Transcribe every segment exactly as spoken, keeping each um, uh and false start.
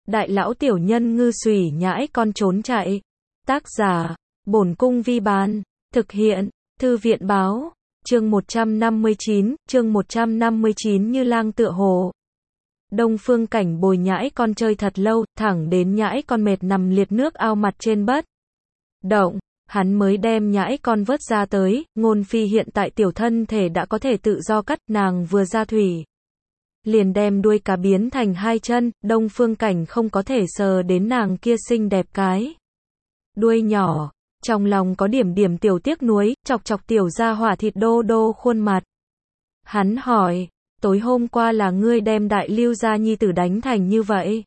Đại lão tiểu nhân ngư xùy nhãi con trốn chạy. Tác giả, Bổn Cung Vi Bán. Thực hiện, Thư viện Báo. Chương một trăm năm mươi chín, chương một trăm năm mươi chín như lang tựa hồ. Đông Phương Cảnh bồi nhãi con chơi thật lâu, thẳng đến nhãi con mệt nằm liệt nước ao mặt trên bất động, hắn mới đem nhãi con vớt ra tới. Ngôn Phi hiện tại tiểu thân thể đã có thể tự do cắt, nàng vừa ra thủy liền đem đuôi cá biến thành hai chân. Đông Phương Cảnh không có thể sờ đến nàng kia xinh đẹp cái đuôi nhỏ, trong lòng có điểm điểm tiểu tiếc nuối, chọc chọc tiểu gia hỏa thịt đô đô khuôn mặt. Hắn hỏi, tối hôm qua là ngươi đem đại lưu gia nhi tử đánh thành như vậy?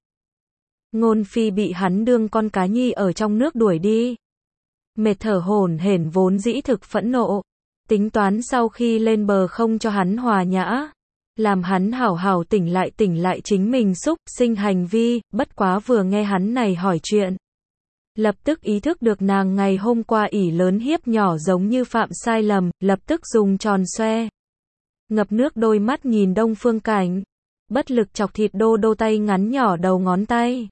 Ngôn Phi bị hắn đương con cá nhi ở trong nước đuổi đi. Mệt thở hổn hển vốn dĩ thực phẫn nộ, tính toán sau khi lên bờ không cho hắn hòa nhã, làm hắn hảo hảo tỉnh lại tỉnh lại chính mình xúc sinh hành vi. Bất quá vừa nghe hắn này hỏi chuyện, lập tức ý thức được nàng ngày hôm qua ỷ lớn hiếp nhỏ giống như phạm sai lầm, lập tức dùng tròn xoe ngập nước đôi mắt nhìn Đông Phương Cảnh, bất lực chọc thịt đô đô tay ngắn nhỏ đầu ngón tay.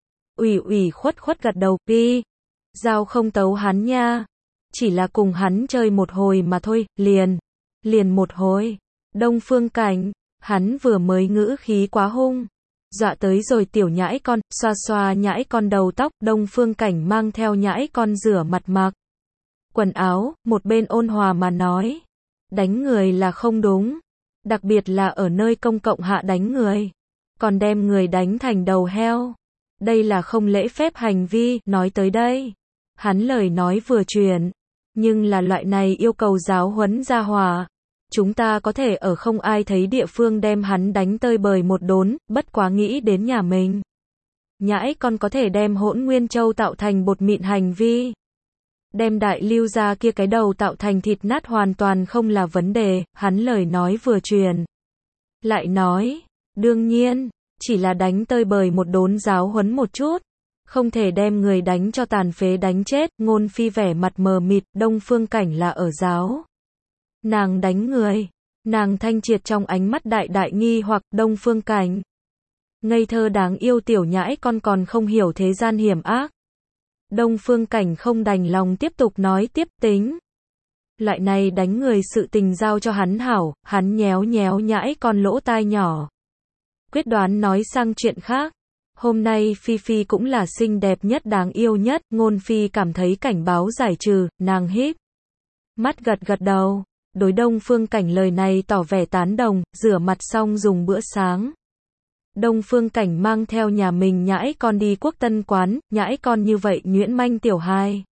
Ủy ủy khuất khuất gật đầu, đi, giao không tấu hắn nha, chỉ là cùng hắn chơi một hồi mà thôi, liền, liền một hồi. Đông Phương Cảnh, hắn vừa mới ngữ khí quá hung, dọa tới rồi tiểu nhãi con, xoa xoa nhãi con đầu tóc. Đông Phương Cảnh mang theo nhãi con rửa mặt mặc quần áo, một bên ôn hòa mà nói, đánh người là không đúng, đặc biệt là ở nơi công cộng hạ đánh người, còn đem người đánh thành đầu heo, đây là không lễ phép hành vi. Nói tới đây, hắn lời nói vừa truyền, nhưng là loại này yêu cầu giáo huấn gia hỏa, chúng ta có thể ở không ai thấy địa phương đem hắn đánh tơi bời một đốn. Bất quá nghĩ đến nhà mình, nhãi con có thể đem Hỗn Nguyên Châu tạo thành bột mịn hành vi, đem đại lưu gia kia cái đầu tạo thành thịt nát hoàn toàn không là vấn đề. Hắn lời nói vừa truyền, lại nói, đương nhiên, chỉ là đánh tơi bời một đốn giáo huấn một chút, không thể đem người đánh cho tàn phế đánh chết. Ngôn Phi vẻ mặt mờ mịt, Đông Phương Cảnh là ở giáo nàng đánh người, nàng thanh triệt trong ánh mắt đại đại nghi hoặc. Đông Phương Cảnh, ngây thơ đáng yêu tiểu nhãi con còn không hiểu thế gian hiểm ác. Đông Phương Cảnh không đành lòng tiếp tục nói tiếp, tính loại này đánh người sự tình giao cho hắn hảo. Hắn nhéo nhéo nhãi con lỗ tai nhỏ, quyết đoán nói sang chuyện khác. Hôm nay Phi Phi cũng là xinh đẹp nhất đáng yêu nhất. Ngôn Phi cảm thấy cảnh báo giải trừ, nàng híp mắt gật gật đầu, đối Đông Phương Cảnh lời này tỏ vẻ tán đồng. Rửa mặt xong dùng bữa sáng, Đông Phương Cảnh mang theo nhà mình nhãi con đi Quốc Tân quán. Nhãi con như vậy nhuyễn manh tiểu hài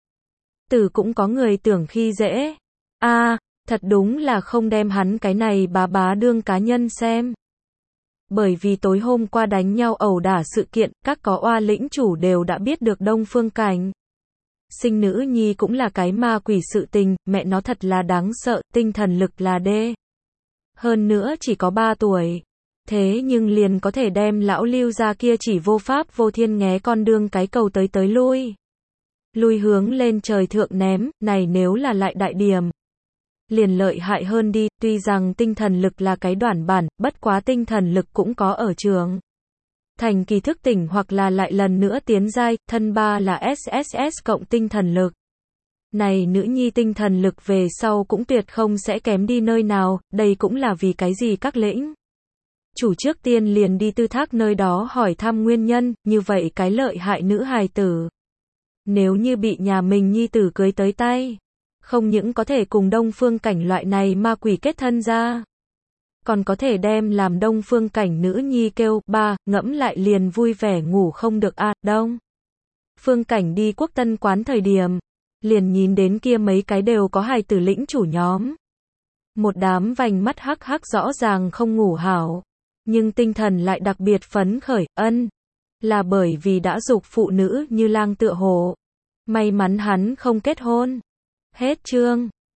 tử cũng có người tưởng khi dễ. A, à, thật đúng là không đem hắn cái này bá bá đương cá nhân xem. Bởi vì tối hôm qua đánh nhau ẩu đả sự kiện, các có oa lĩnh chủ đều đã biết được Đông Phương Cảnh sinh nữ nhi cũng là cái ma quỷ sự tình, mẹ nó thật là đáng sợ, tinh thần lực là đê. Hơn nữa chỉ có ba tuổi. Thế nhưng liền có thể đem lão lưu gia kia chỉ vô pháp vô thiên nghé con đương cái cầu tới tới lui. Lui hướng lên trời thượng ném, này nếu là lại đại điểm, liền lợi hại hơn đi. Tuy rằng tinh thần lực là cái đoản bản, bất quá tinh thần lực cũng có ở trường thành kỳ thức tỉnh hoặc là lại lần nữa tiến giai. Thân ba là ét ét ét cộng tinh thần lực. Này nữ nhi tinh thần lực về sau cũng tuyệt không sẽ kém đi nơi nào. Đây cũng là vì cái gì các lĩnh chủ trước tiên liền đi tư thác nơi đó hỏi thăm nguyên nhân. Như vậy cái lợi hại nữ hài tử, nếu như bị nhà mình nhi tử cưới tới tay, không những có thể cùng Đông Phương Cảnh loại này ma quỷ kết thân ra, còn có thể đem làm Đông Phương Cảnh nữ nhi kêu ba, ngẫm lại liền vui vẻ ngủ không được a. À, Đông Phương Cảnh đi Quốc Tân quán thời điểm, liền nhìn đến kia mấy cái đều có hài tử lĩnh chủ nhóm. Một đám vành mắt hắc hắc rõ ràng không ngủ hảo, nhưng tinh thần lại đặc biệt phấn khởi. Ân, là bởi vì đã dục phụ nữ như lang tựa hồ. May mắn hắn không kết hôn. Hết chương.